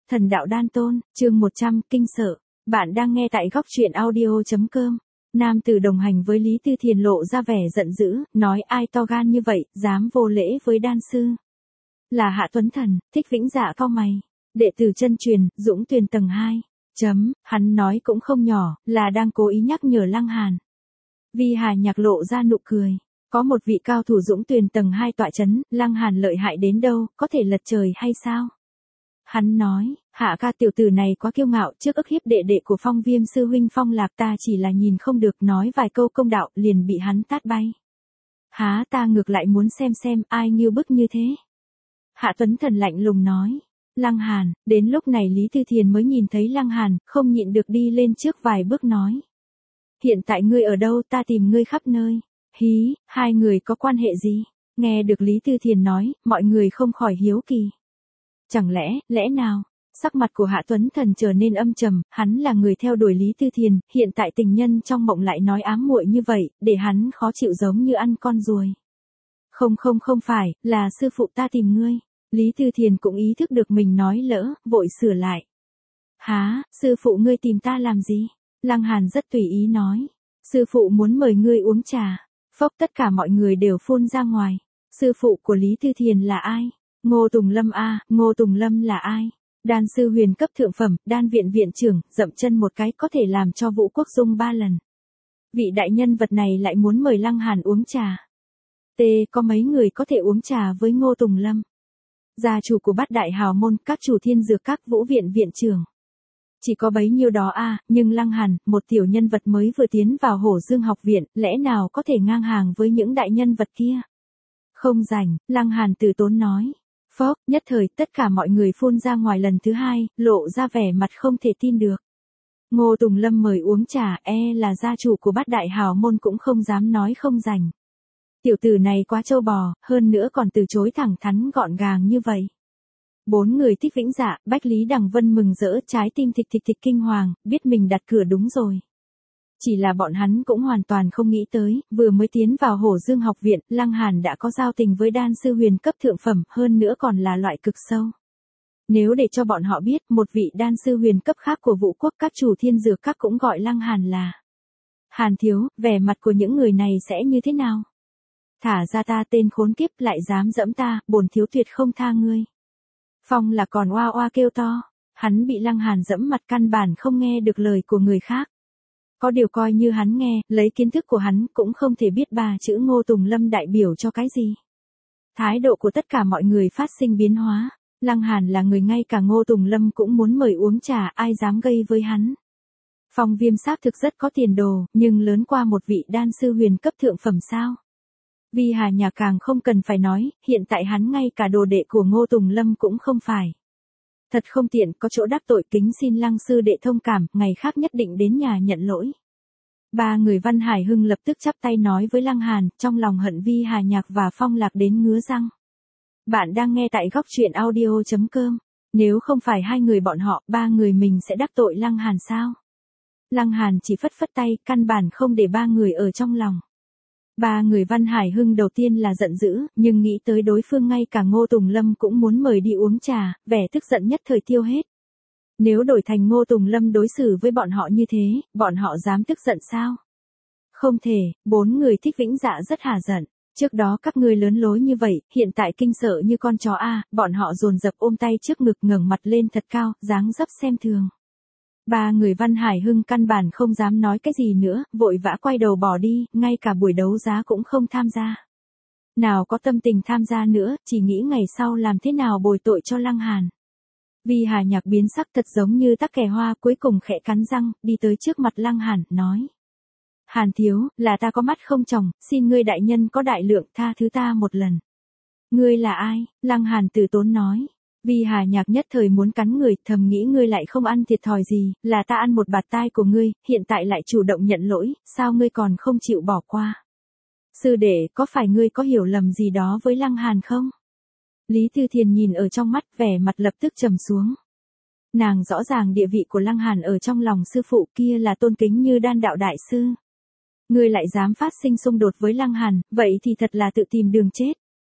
Thần đạo đan tôn, chương 100, kinh sợ. Bạn đang nghe tại góc truyện audio.com. Nam tử đồng hành với Lý Tư Thiền lộ ra vẻ giận dữ, nói ai to gan như vậy, dám vô lễ với đan sư. Là Hạ Tuấn Thần, Thích Vĩnh Dạ cau mày. Đệ tử chân truyền, Dũng Tuyền tầng 2. Hắn nói cũng không nhỏ, là đang cố ý nhắc nhở Lăng Hàn. Vi Hà Nhạc lộ ra nụ cười. Có một vị cao thủ Dũng Tuyền tầng 2 tọa chấn, Lăng Hàn lợi hại đến đâu, có thể lật trời hay sao? Hắn nói, Hạ ca tiểu tử này quá kiêu ngạo, trước ức hiếp đệ đệ của Phong Viêm sư huynh Phong Lạc, ta chỉ là nhìn không được, nói vài câu công đạo liền bị hắn tát bay. Há, ta ngược lại muốn xem ai ngưu bức như thế. Hạ Tuấn Thần lạnh lùng nói. Lăng Hàn, đến lúc này Lý Tư Thiền mới nhìn thấy Lăng Hàn, không nhịn được đi lên trước vài bước nói. Hiện tại ngươi ở đâu, ta tìm ngươi khắp nơi. Hí, hai người có quan hệ gì? Nghe được Lý Tư Thiền nói, mọi người không khỏi hiếu kỳ. Chẳng lẽ nào? Sắc mặt của Hạ Tuấn Thần trở nên âm trầm, hắn là người theo đuổi Lý Tư Thiền, hiện tại tình nhân trong mộng lại nói ám muội như vậy, để hắn khó chịu giống như ăn con ruồi. Không phải, là sư phụ ta tìm ngươi. Lý Tư Thiền cũng ý thức được mình nói lỡ, vội sửa lại. Há, sư phụ ngươi tìm ta làm gì? Lăng Hàn rất tùy ý nói. Sư phụ muốn mời ngươi uống trà. Phốc, tất cả mọi người đều phun ra ngoài. Sư phụ của Lý Tư Thiền là ai? Ngô Tùng Lâm a, Ngô Tùng Lâm là ai? Đan sư huyền cấp thượng phẩm, đan viện viện trưởng, dậm chân một cái có thể làm cho Vũ Quốc rung 3 lần. Vị đại nhân vật này lại muốn mời Lăng Hàn uống trà. Có mấy người có thể uống trà với Ngô Tùng Lâm? Gia chủ của Bát Đại Hào Môn, các chủ thiên dược các, Vũ viện viện trưởng. Chỉ có bấy nhiêu đó nhưng Lăng Hàn, một tiểu nhân vật mới vừa tiến vào Hổ Dương học viện, lẽ nào có thể ngang hàng với những đại nhân vật kia? Không rảnh, Lăng Hàn từ tốn nói. Phốc, nhất thời tất cả mọi người phun ra ngoài lần thứ hai, lộ ra vẻ mặt không thể tin được. Ngô Tùng Lâm mời uống trà, là gia chủ của Bát Đại Hào Môn cũng không dám nói không rảnh. Tiểu tử này quá trâu bò, hơn nữa còn từ chối thẳng thắn gọn gàng như vậy. 4 người Thích Vĩnh Dạ, Bách Lý Đằng Vân mừng rỡ, trái tim thịch kinh hoàng, biết mình đặt cửa đúng rồi. Chỉ là bọn hắn cũng hoàn toàn không nghĩ tới, vừa mới tiến vào Hổ Dương học viện, Lăng Hàn đã có giao tình với đan sư huyền cấp thượng phẩm, hơn nữa còn là loại cực sâu. Nếu để cho bọn họ biết, một vị đan sư huyền cấp khác của Vũ Quốc, các chủ thiên dược các cũng gọi Lăng Hàn là Hàn thiếu, vẻ mặt của những người này sẽ như thế nào? Thả ra ta, tên khốn kiếp, lại dám dẫm ta, bổn thiếu tuyệt không tha ngươi. Phong là còn oa oa kêu to, hắn bị Lăng Hàn dẫm mặt, căn bản không nghe được lời của người khác. Có điều coi như hắn nghe, lấy kiến thức của hắn cũng không thể biết 3 chữ Ngô Tùng Lâm đại biểu cho cái gì. Thái độ của tất cả mọi người phát sinh biến hóa. Lăng Hàn là người ngay cả Ngô Tùng Lâm cũng muốn mời uống trà, ai dám gây với hắn. Phong Viêm xác thực rất có tiền đồ, nhưng lớn qua một vị đan sư huyền cấp thượng phẩm sao? Vi Hà Nhạc càng không cần phải nói, hiện tại hắn ngay cả đồ đệ của Ngô Tùng Lâm cũng không phải. Thật không tiện, có chỗ đắc tội, kính xin Lăng sư đệ thông cảm, ngày khác nhất định đến nhà nhận lỗi. 3 người Văn Hải Hưng lập tức chắp tay nói với Lăng Hàn, trong lòng hận Vi Hà Nhạc và Phong Lạc đến ngứa răng. Bạn đang nghe tại góc truyện audio.com. Nếu không phải 2 người bọn họ, 3 người mình sẽ đắc tội Lăng Hàn sao? Lăng Hàn chỉ phất phất tay, căn bản không để 3 người ở trong lòng. 3 người Văn Hải Hưng đầu tiên là giận dữ, nhưng nghĩ tới đối phương ngay cả Ngô Tùng Lâm cũng muốn mời đi uống trà, vẻ tức giận nhất thời tiêu hết. Nếu đổi thành Ngô Tùng Lâm đối xử với bọn họ như thế, bọn họ dám tức giận sao? Không thể. 4 người Thích Vĩnh Dạ rất hả giận. Trước đó các ngươi lớn lối như vậy, hiện tại kinh sợ như con chó bọn họ dồn dập ôm tay trước ngực, ngẩng mặt lên thật cao, dáng dấp xem thường. 3 người Văn Hải Hưng căn bản không dám nói cái gì nữa, vội vã quay đầu bỏ đi, ngay cả buổi đấu giá cũng không tham gia. Nào có tâm tình tham gia nữa, chỉ nghĩ ngày sau làm thế nào bồi tội cho Lăng Hàn. Vi Hà Nhạc biến sắc thật giống như tắc kè hoa, cuối cùng khẽ cắn răng, đi tới trước mặt Lăng Hàn, nói. Hàn thiếu, là ta có mắt không tròng, xin ngươi đại nhân có đại lượng, tha thứ ta một lần. Ngươi là ai? Lăng Hàn từ tốn nói. Vi Hà Nhạc nhất thời muốn cắn người, thầm nghĩ ngươi lại không ăn thiệt thòi gì, là ta ăn một bạt tai của ngươi, hiện tại lại chủ động nhận lỗi, sao ngươi còn không chịu bỏ qua? Sư đệ, có phải ngươi có hiểu lầm gì đó với Lăng Hàn không? Lý Tư Thiền nhìn ở trong mắt, vẻ mặt lập tức trầm xuống. Nàng rõ ràng địa vị của Lăng Hàn ở trong lòng sư phụ, kia là tôn kính như đan đạo đại sư. Ngươi lại dám phát sinh xung đột với Lăng Hàn, vậy thì thật là tự tìm đường chết.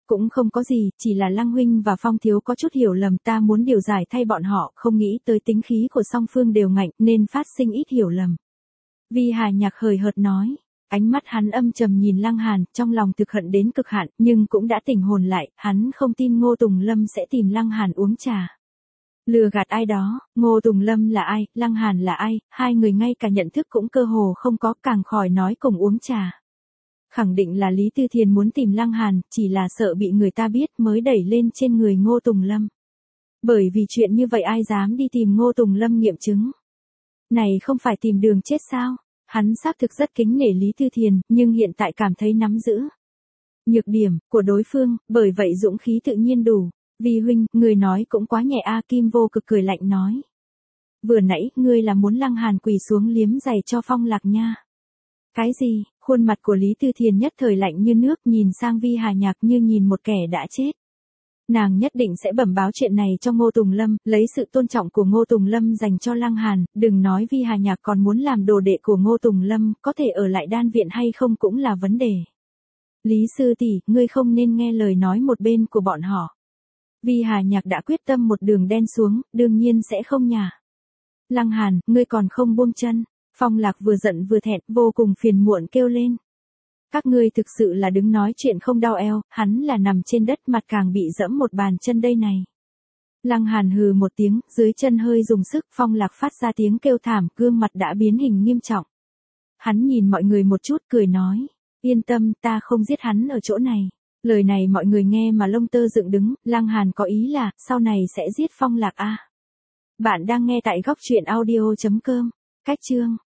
Cũng không có gì, chỉ là Lăng huynh và Phong thiếu có chút hiểu lầm, ta muốn điều giải thay bọn họ, không nghĩ tới tính khí của song phương đều ngạnh nên phát sinh ít hiểu lầm. Vi Hà Nhạc hời hợt nói. Ánh mắt hắn âm trầm nhìn Lăng Hàn, trong lòng thực hận đến cực hạn, nhưng cũng đã tỉnh hồn lại, hắn không tin Ngô Tùng Lâm sẽ tìm Lăng Hàn uống trà. Lừa gạt ai đó, Ngô Tùng Lâm là ai, Lăng Hàn là ai, hai người ngay cả nhận thức cũng cơ hồ không có, càng khỏi nói cùng uống trà. Khẳng định là Lý Tư Thiền muốn tìm Lăng Hàn, chỉ là sợ bị người ta biết mới đẩy lên trên người Ngô Tùng Lâm. Bởi vì chuyện như vậy ai dám đi tìm Ngô Tùng Lâm nghiệm chứng. Này không phải tìm đường chết sao? Hắn xác thực rất kính nể Lý Tư Thiền, nhưng hiện tại cảm thấy nắm giữ nhược điểm của đối phương, bởi vậy dũng khí tự nhiên đủ. Vi huynh, người nói cũng quá nhẹ a. Kim Vô Cực cười lạnh nói. Vừa nãy, ngươi là muốn Lăng Hàn quỳ xuống liếm giày cho Phong Lạc nha. Cái gì? Khuôn mặt của Lý Tư Thiền nhất thời lạnh như nước, nhìn sang Vi Hà Nhạc như nhìn một kẻ đã chết. Nàng nhất định sẽ bẩm báo chuyện này cho Ngô Tùng Lâm, lấy sự tôn trọng của Ngô Tùng Lâm dành cho Lăng Hàn, đừng nói Vi Hà Nhạc còn muốn làm đồ đệ của Ngô Tùng Lâm, có thể ở lại đan viện hay không cũng là vấn đề. Lý sư tỷ, ngươi không nên nghe lời nói một bên của bọn họ. Vi Hà Nhạc đã quyết tâm một đường đen xuống, đương nhiên sẽ không nhả. Lăng Hàn, ngươi còn không buông chân. Phong Lạc vừa giận vừa thẹn, vô cùng phiền muộn kêu lên. Các ngươi thực sự là đứng nói chuyện không đau eo, hắn là nằm trên đất mặt càng bị dẫm một bàn chân đây này. Lăng Hàn hừ một tiếng, dưới chân hơi dùng sức, Phong Lạc phát ra tiếng kêu thảm, gương mặt đã biến hình nghiêm trọng. Hắn nhìn mọi người một chút cười nói, yên tâm, ta không giết hắn ở chỗ này. Lời này mọi người nghe mà lông tơ dựng đứng, Lăng Hàn có ý là, sau này sẽ giết Phong Lạc a. Bạn đang nghe tại góc truyện audio.com, cách chương.